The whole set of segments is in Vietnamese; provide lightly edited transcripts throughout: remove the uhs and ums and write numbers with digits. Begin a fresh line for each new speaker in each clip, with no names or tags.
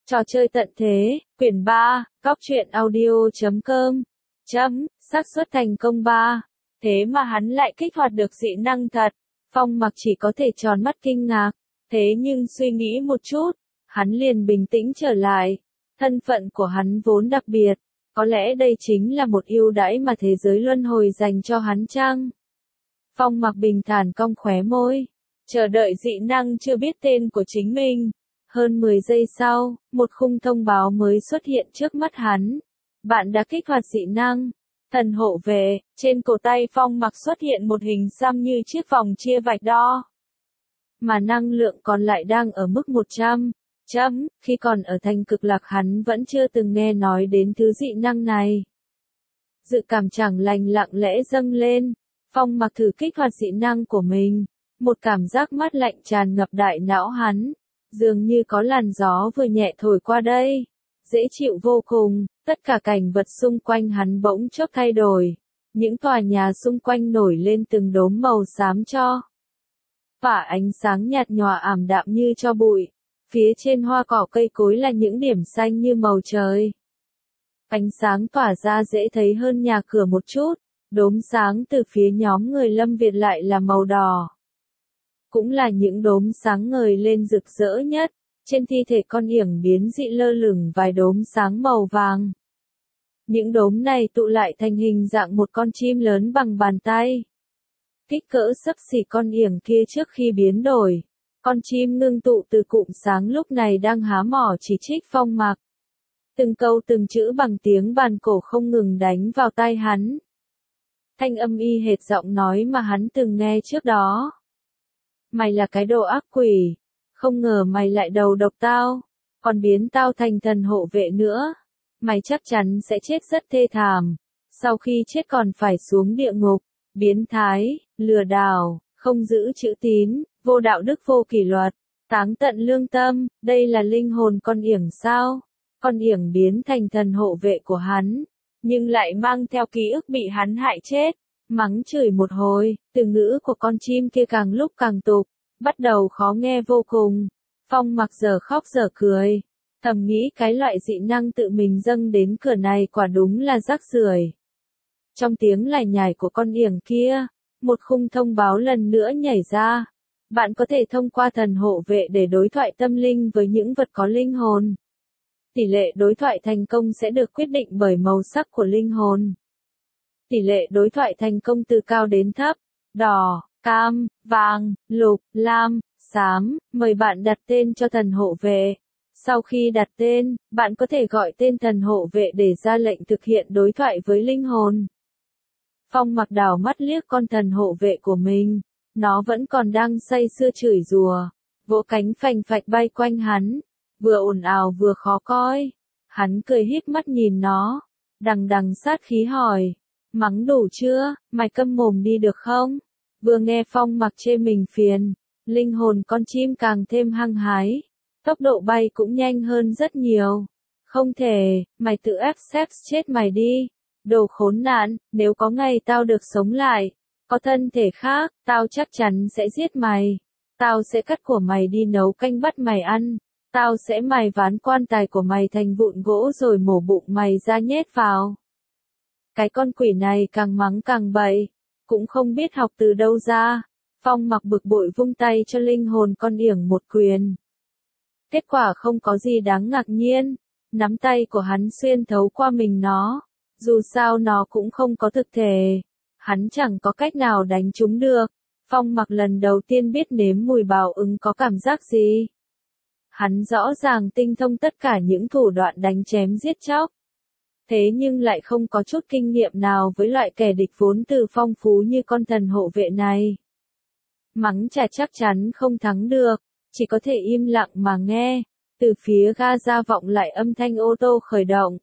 Trò chơi tận thế, quyển 3, Cóc truyện audio.com. Xác suất thành công 3. Thế mà hắn lại kích hoạt được dị năng thật. Phong Mặc chỉ có thể tròn mắt kinh ngạc. Thế nhưng suy nghĩ một chút, hắn liền bình tĩnh trở lại. Thân phận của hắn vốn đặc biệt. Có lẽ đây chính là một ưu đãi mà thế giới luân hồi dành cho hắn chăng? Phong Mặc bình thản cong khóe môi. Chờ đợi dị năng chưa biết tên của chính mình. Hơn 10 giây sau, một khung thông báo mới xuất hiện trước mắt hắn. Bạn đã kích hoạt dị năng. Thần hộ vệ, trên cổ tay Phong Mặc xuất hiện một hình xăm như chiếc vòng chia vạch đo. Mà năng lượng còn lại đang ở mức 100. Khi còn ở thành Cực Lạc hắn vẫn chưa từng nghe nói đến thứ dị năng này. Dự cảm chẳng lành lặng lẽ dâng lên. Phong Mặc thử kích hoạt dị năng của mình. Một cảm giác mát lạnh tràn ngập đại não hắn. Dường như có làn gió vừa nhẹ thổi qua đây. Dễ chịu vô cùng, tất cả cảnh vật xung quanh hắn bỗng chốc thay đổi. Những tòa nhà xung quanh nổi lên từng đốm màu xám cho. Và ánh sáng nhạt nhòa ảm đạm như cho bụi. Phía trên hoa cỏ cây cối là những điểm xanh như màu trời. Ánh sáng tỏa ra dễ thấy hơn nhà cửa một chút. Đốm sáng từ phía nhóm người Lâm Việt lại là màu đỏ. Cũng là những đốm sáng ngời lên rực rỡ nhất, trên thi thể con yểng biến dị lơ lửng vài đốm sáng màu vàng. Những đốm này tụ lại thành hình dạng một con chim lớn bằng bàn tay. Kích cỡ xấp xỉ con yểng kia trước khi biến đổi. Con chim ngưng tụ từ cụm sáng lúc này đang há mỏ chỉ trích Phong Mặc. Từng câu từng chữ bằng tiếng bàn cổ không ngừng đánh vào tai hắn. Thanh âm y hệt giọng nói mà hắn từng nghe trước đó. Mày là cái đồ ác quỷ, không ngờ mày lại đầu độc tao, còn biến tao thành thần hộ vệ nữa. Mày chắc chắn sẽ chết rất thê thảm, sau khi chết còn phải xuống địa ngục. Biến thái, lừa đảo, không giữ chữ tín, vô đạo đức vô kỷ luật, táng tận lương tâm, đây là linh hồn con yểng sao? Con yểng biến thành thần hộ vệ của hắn, nhưng lại mang theo ký ức bị hắn hại chết. Mắng chửi một hồi, từ ngữ của con chim kia càng lúc càng tục, bắt đầu khó nghe vô cùng. Phong Mặc giờ khóc giờ cười, thầm nghĩ cái loại dị năng tự mình dâng đến cửa này quả đúng là rác rưởi. Trong tiếng lải nhải của con yểng kia, một khung thông báo lần nữa nhảy ra. Bạn có thể thông qua thần hộ vệ để đối thoại tâm linh với những vật có linh hồn. Tỷ lệ đối thoại thành công sẽ được quyết định bởi màu sắc của linh hồn. Tỷ lệ đối thoại thành công từ cao đến thấp, đỏ, cam, vàng, lục, lam, xám, mời bạn đặt tên cho thần hộ vệ. Sau khi đặt tên, bạn có thể gọi tên thần hộ vệ để ra lệnh thực hiện đối thoại với linh hồn. Phong Mặc đảo mắt liếc con thần hộ vệ của mình, nó vẫn còn đang say sưa chửi rủa, vỗ cánh phành phạch bay quanh hắn, vừa ồn ào vừa khó coi. Hắn cười híp mắt nhìn nó, đằng đằng sát khí hỏi. Mắng đủ chưa, mày câm mồm đi được không? Vừa nghe Phong Mặc chê mình phiền, linh hồn con chim càng thêm hăng hái, tốc độ bay cũng nhanh hơn rất nhiều. Không thể, mày tự ép xếp chết mày đi, đồ khốn nạn, nếu có ngày tao được sống lại, có thân thể khác, tao chắc chắn sẽ giết mày. Tao sẽ cắt của mày đi nấu canh bắt mày ăn, tao sẽ mài ván quan tài của mày thành vụn gỗ rồi mổ bụng mày ra nhét vào. Cái con quỷ này càng mắng càng bậy, cũng không biết học từ đâu ra. Phong Mặc bực bội vung tay cho linh hồn con yểng một quyền. Kết quả không có gì đáng ngạc nhiên, nắm tay của hắn xuyên thấu qua mình nó, dù sao nó cũng không có thực thể, hắn chẳng có cách nào đánh chúng được. Phong Mặc lần đầu tiên biết nếm mùi bào ứng có cảm giác gì. Hắn rõ ràng tinh thông tất cả những thủ đoạn đánh chém giết chóc. Thế nhưng lại không có chút kinh nghiệm nào với loại kẻ địch vốn từ phong phú như con thần hộ vệ này. Mắng chả chắc chắn không thắng được, chỉ có thể im lặng mà nghe. Từ phía ga ra vọng lại âm thanh ô tô khởi động.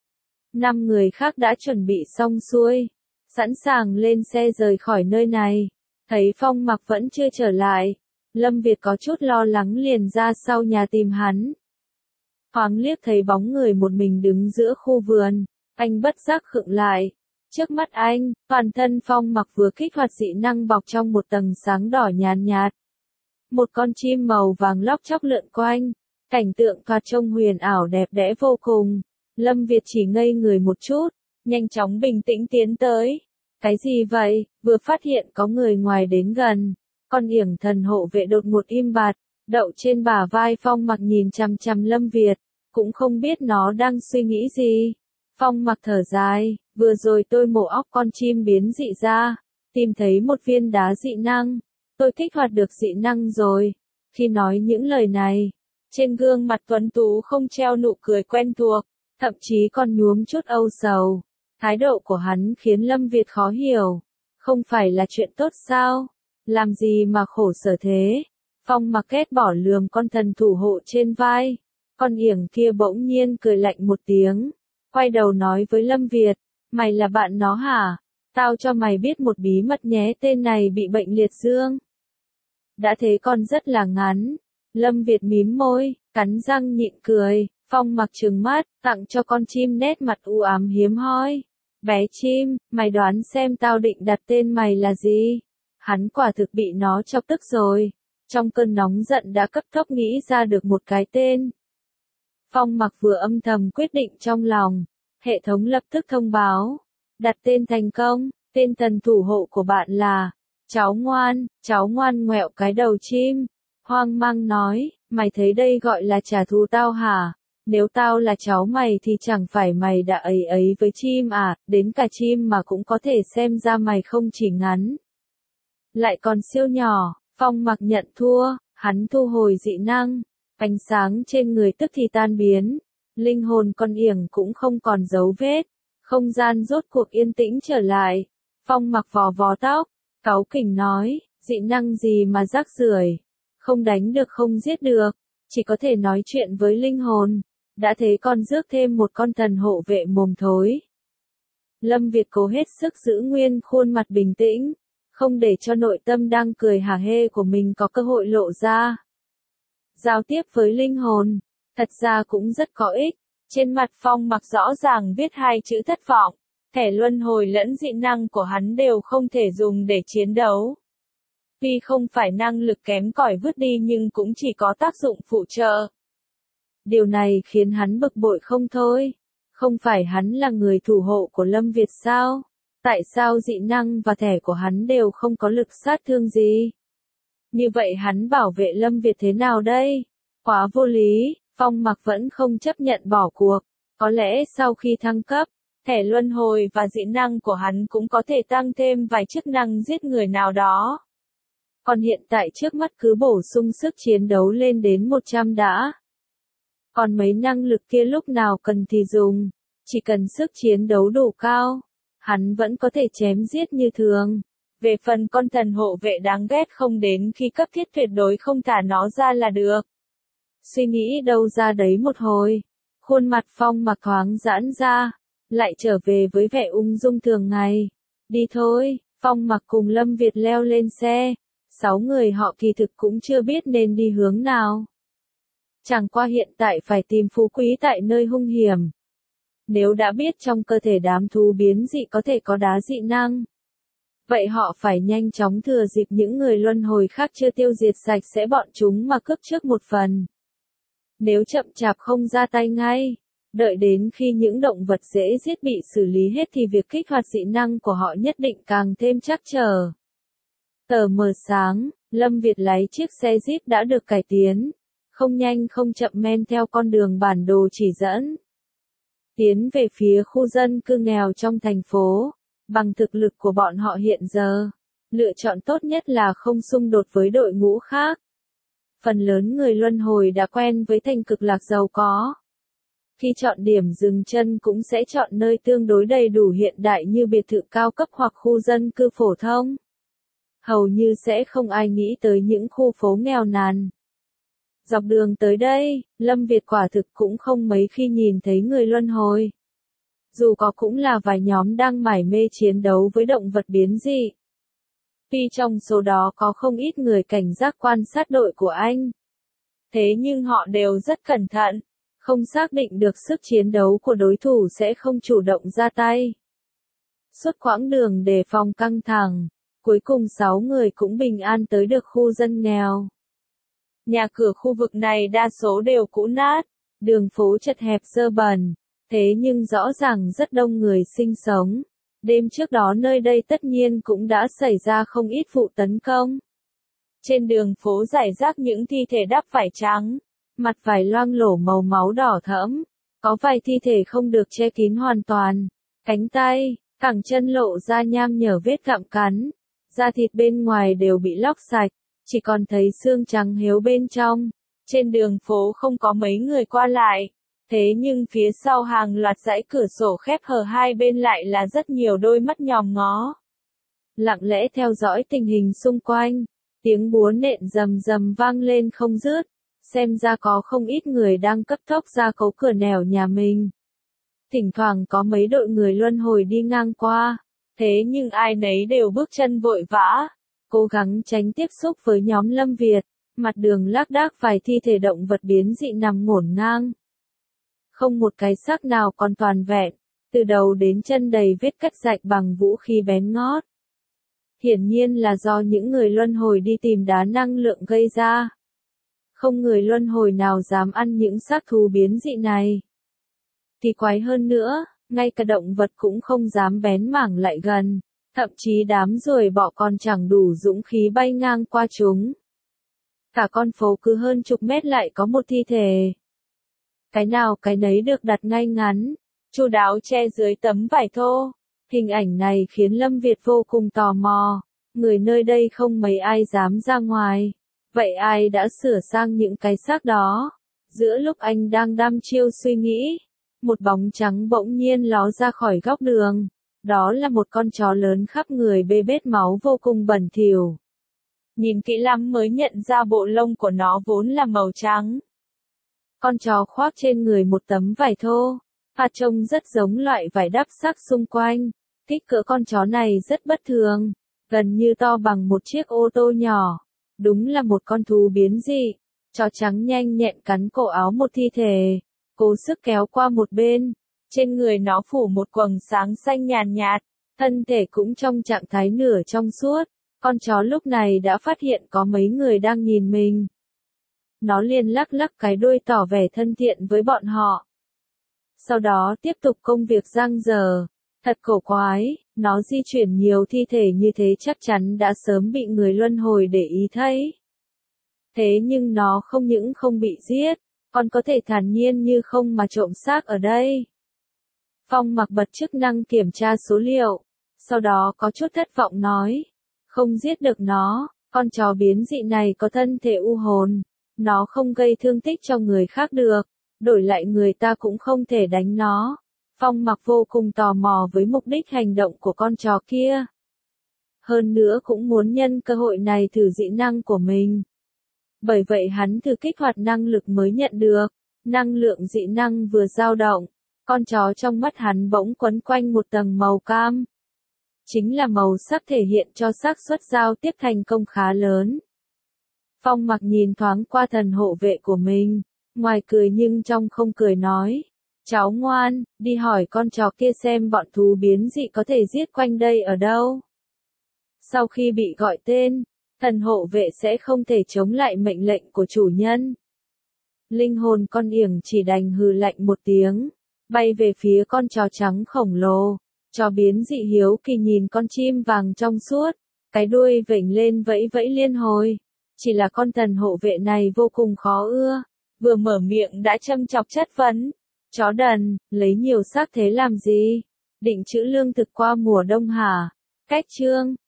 5 người khác đã chuẩn bị xong xuôi, sẵn sàng lên xe rời khỏi nơi này. Thấy Phong Mặc vẫn chưa trở lại, Lâm Việt có chút lo lắng liền ra sau nhà tìm hắn. Thoáng liếc thấy bóng người một mình đứng giữa khu vườn, anh bất giác khựng lại. Trước mắt anh, toàn thân Phong Mặc vừa kích hoạt dị năng bọc trong một tầng sáng đỏ nhàn nhạt. Một con chim màu vàng lóc chóc lượn quanh, Cảnh tượng thoạt trông huyền ảo đẹp đẽ vô cùng. Lâm Việt chỉ ngây người một chút, nhanh chóng bình tĩnh tiến tới. Cái gì vậy? Vừa phát hiện có người ngoài đến gần. Con yểng thần hộ vệ đột ngột im bặt, đậu trên bả vai Phong Mặc nhìn chằm chằm Lâm Việt, cũng không biết nó đang suy nghĩ gì. Phong Mặc thở dài, vừa rồi tôi mổ óc con chim biến dị ra, tìm thấy một viên đá dị năng. Tôi kích hoạt được dị năng rồi. Khi nói những lời này, trên gương mặt tuấn tú không treo nụ cười quen thuộc, thậm chí còn nhuốm chút âu sầu. Thái độ của hắn khiến Lâm Việt khó hiểu. Không phải là chuyện tốt sao? Làm gì mà khổ sở thế? Phong Mặc ghét bỏ lườm con thần thủ hộ trên vai. Con yểng kia bỗng nhiên cười lạnh một tiếng, quay đầu nói với Lâm Việt, mày là bạn nó hả? Tao cho mày biết một bí mật nhé, tên này bị bệnh liệt dương. Đã thế còn rất là ngắn. Lâm Việt mím môi, cắn răng nhịn cười. Phong Mặc trừng mắt, tặng cho con chim nét mặt u ám hiếm hoi. Bé chim, mày đoán xem tao định đặt tên mày là gì? Hắn quả thực bị nó chọc tức rồi. Trong cơn nóng giận đã cấp tốc nghĩ ra được một cái tên. Phong Mặc vừa âm thầm quyết định trong lòng. Hệ thống lập tức thông báo. Đặt tên thành công, tên thần thủ hộ của bạn là cháu ngoan ngoẹo cái đầu chim. Hoang mang nói, mày thấy đây gọi là trả thù tao hả? Nếu tao là cháu mày thì chẳng phải mày đã ấy với chim à, đến cả chim mà cũng có thể xem ra mày không chỉ ngắn. Lại còn siêu nhỏ. Phong Mặc nhận thua, hắn thu hồi dị năng, ánh sáng trên người tức thì tan biến, linh hồn con yểng cũng không còn dấu vết, không gian rốt cuộc yên tĩnh trở lại. Phong Mặc vò vò tóc, cáu kỉnh nói, dị năng gì mà rác rưởi, không đánh được không giết được, chỉ có thể nói chuyện với linh hồn, đã thế còn rước thêm một con thần hộ vệ mồm thối. Lâm Việt cố hết sức giữ nguyên khuôn mặt bình tĩnh, không để cho nội tâm đang cười hả hê của mình có cơ hội lộ ra. Giao tiếp với linh hồn, thật ra cũng rất có ích. Trên mặt Phong Mặc rõ ràng viết hai chữ thất vọng. Thẻ luân hồi lẫn dị năng của hắn đều không thể dùng để chiến đấu. Tuy không phải năng lực kém cỏi vứt đi nhưng cũng chỉ có tác dụng phụ trợ. Điều này khiến hắn bực bội không thôi. Không phải hắn là người thủ hộ của Lâm Việt sao? Tại sao dị năng và thẻ của hắn đều không có lực sát thương gì? Như vậy hắn bảo vệ Lâm Việt thế nào đây? Quá vô lý. Phong Mặc vẫn không chấp nhận bỏ cuộc. Có lẽ sau khi thăng cấp, thẻ luân hồi và dị năng của hắn cũng có thể tăng thêm vài chức năng giết người nào đó. Còn hiện tại trước mắt cứ bổ sung sức chiến đấu lên đến 100 đã. Còn mấy năng lực kia lúc nào cần thì dùng. Chỉ cần sức chiến đấu đủ cao, hắn vẫn có thể chém giết như thường. Về phần con thần hộ vệ đáng ghét không đến khi cấp thiết tuyệt đối không thả nó ra là được. Suy nghĩ đâu ra đấy một hồi, khuôn mặt Phong Mặc thoáng giãn ra, lại trở về với vẻ ung dung thường ngày. Đi thôi. Phong Mặc cùng Lâm Việt leo lên xe. 6 người họ kỳ thực cũng chưa biết nên đi hướng nào. Chẳng qua hiện tại phải tìm phú quý tại nơi hung hiểm. Nếu đã biết trong cơ thể đám thú biến dị có thể có đá dị năng, vậy họ phải nhanh chóng thừa dịp những người luân hồi khác chưa tiêu diệt sạch sẽ bọn chúng mà cướp trước một phần. Nếu chậm chạp không ra tay ngay, đợi đến khi những động vật dễ giết bị xử lý hết thì việc kích hoạt dị năng của họ nhất định càng thêm trắc trở. Tờ mờ sáng, Lâm Việt lái chiếc xe Jeep đã được cải tiến, không nhanh không chậm men theo con đường bản đồ chỉ dẫn. Tiến về phía khu dân cư nghèo trong thành phố, bằng thực lực của bọn họ hiện giờ, lựa chọn tốt nhất là không xung đột với đội ngũ khác. Phần lớn người luân hồi đã quen với thành cực lạc giàu có. Khi chọn điểm dừng chân cũng sẽ chọn nơi tương đối đầy đủ hiện đại như biệt thự cao cấp hoặc khu dân cư phổ thông. Hầu như sẽ không ai nghĩ tới những khu phố nghèo nàn. Dọc đường tới đây, Lâm Việt quả thực cũng không mấy khi nhìn thấy người luân hồi. Dù có cũng là vài nhóm đang mải mê chiến đấu với động vật biến dị. Tuy trong số đó có không ít người cảnh giác quan sát đội của anh. Thế nhưng họ đều rất cẩn thận, không xác định được sức chiến đấu của đối thủ sẽ không chủ động ra tay. Suốt quãng đường đề phòng căng thẳng, cuối cùng 6 người cũng bình an tới được khu dân nghèo. Nhà cửa khu vực này đa số đều cũ nát, đường phố chật hẹp dơ bẩn, thế nhưng rõ ràng rất đông người sinh sống. Đêm trước đó nơi đây tất nhiên cũng đã xảy ra không ít vụ tấn công. Trên đường phố rải rác những thi thể đắp vải trắng, mặt vải loang lổ màu máu đỏ thẫm, có vài thi thể không được che kín hoàn toàn, cánh tay, cẳng chân lộ ra nham nhở vết gặm cắn, da thịt bên ngoài đều bị lóc sạch, chỉ còn thấy xương trắng héo bên trong. Trên đường phố không có mấy người qua lại, thế nhưng phía sau hàng loạt dãy cửa sổ khép hờ hai bên lại là rất nhiều đôi mắt nhòm ngó. Lặng lẽ theo dõi tình hình xung quanh, tiếng búa nện rầm rầm vang lên không dứt, xem ra có không ít người đang cấp tốc ra cố cửa nẻo nhà mình. Thỉnh thoảng có mấy đội người luân hồi đi ngang qua, thế nhưng ai nấy đều bước chân vội vã, cố gắng tránh tiếp xúc với nhóm Lâm Việt. Mặt đường lác đác vài thi thể động vật biến dị nằm ngổn ngang. Không một cái xác nào còn toàn vẹn, từ đầu đến chân đầy vết cắt rạch bằng vũ khí bén ngót. Hiển nhiên là do những người luân hồi đi tìm đá năng lượng gây ra. Không người luân hồi nào dám ăn những xác thú biến dị này. Thì quái hơn nữa, ngay cả động vật cũng không dám bén mảng lại gần, thậm chí đám ruồi bọ còn chẳng đủ dũng khí bay ngang qua chúng. Cả con phố cứ hơn chục mét lại có một thi thể. Cái nào cái nấy được đặt ngay ngắn, chu đáo che dưới tấm vải thô. Hình ảnh này khiến Lâm Việt vô cùng tò mò. Người nơi đây không mấy ai dám ra ngoài. Vậy ai đã sửa sang những cái xác đó? Giữa lúc anh đang đăm chiêu suy nghĩ, một bóng trắng bỗng nhiên ló ra khỏi góc đường. Đó là một con chó lớn khắp người bê bết máu vô cùng bẩn thỉu. Nhìn kỹ lắm mới nhận ra bộ lông của nó vốn là màu trắng. Con chó khoác trên người một tấm vải thô, và trông rất giống loại vải đắp xác xung quanh. Kích cỡ con chó này rất bất thường, gần như to bằng một chiếc ô tô nhỏ. Đúng là một con thú biến dị. Chó trắng nhanh nhẹn cắn cổ áo một thi thể, cố sức kéo qua một bên. Trên người nó phủ một quầng sáng xanh nhàn nhạt, thân thể cũng trong trạng thái nửa trong suốt. Con chó lúc này đã phát hiện có mấy người đang nhìn mình. Nó liền lắc lắc cái đuôi tỏ vẻ thân thiện với bọn họ. Sau đó tiếp tục công việc dang dở. Thật cổ quái, nó di chuyển nhiều thi thể như thế chắc chắn đã sớm bị người luân hồi để ý thấy. Thế nhưng nó không những không bị giết, còn có thể thản nhiên như không mà trộm xác ở đây. Phong Mặc bật chức năng kiểm tra số liệu, sau đó có chút thất vọng nói. Không giết được nó, con chó biến dị này có thân thể u hồn, nó không gây thương tích cho người khác được, đổi lại người ta cũng không thể đánh nó. Phong Mặc vô cùng tò mò với mục đích hành động của con chó kia. Hơn nữa cũng muốn nhân cơ hội này thử dị năng của mình. Bởi vậy hắn thử kích hoạt năng lực mới nhận được, năng lượng dị năng vừa dao động, con chó trong mắt hắn bỗng quấn quanh một tầng màu cam. Chính là màu sắc thể hiện cho xác suất giao tiếp thành công khá lớn. Phong Mặc nhìn thoáng qua thần hộ vệ của mình, ngoài cười nhưng trong không cười nói. Cháu ngoan, đi hỏi con chó kia xem bọn thú biến dị có thể giết quanh đây ở đâu. Sau khi bị gọi tên, thần hộ vệ sẽ không thể chống lại mệnh lệnh của chủ nhân. Linh hồn con yểng chỉ đành hừ lạnh một tiếng, bay về phía con chó trắng khổng lồ. Chó biến dị hiếu kỳ nhìn con chim vàng trong suốt, cái đuôi vểnh lên vẫy vẫy liên hồi. Chỉ là con thần hộ vệ này vô cùng khó ưa, vừa mở miệng đã châm chọc chất vấn. Chó đần, lấy nhiều xác thế làm gì? Định trữ lương thực qua mùa đông hả? Cách chương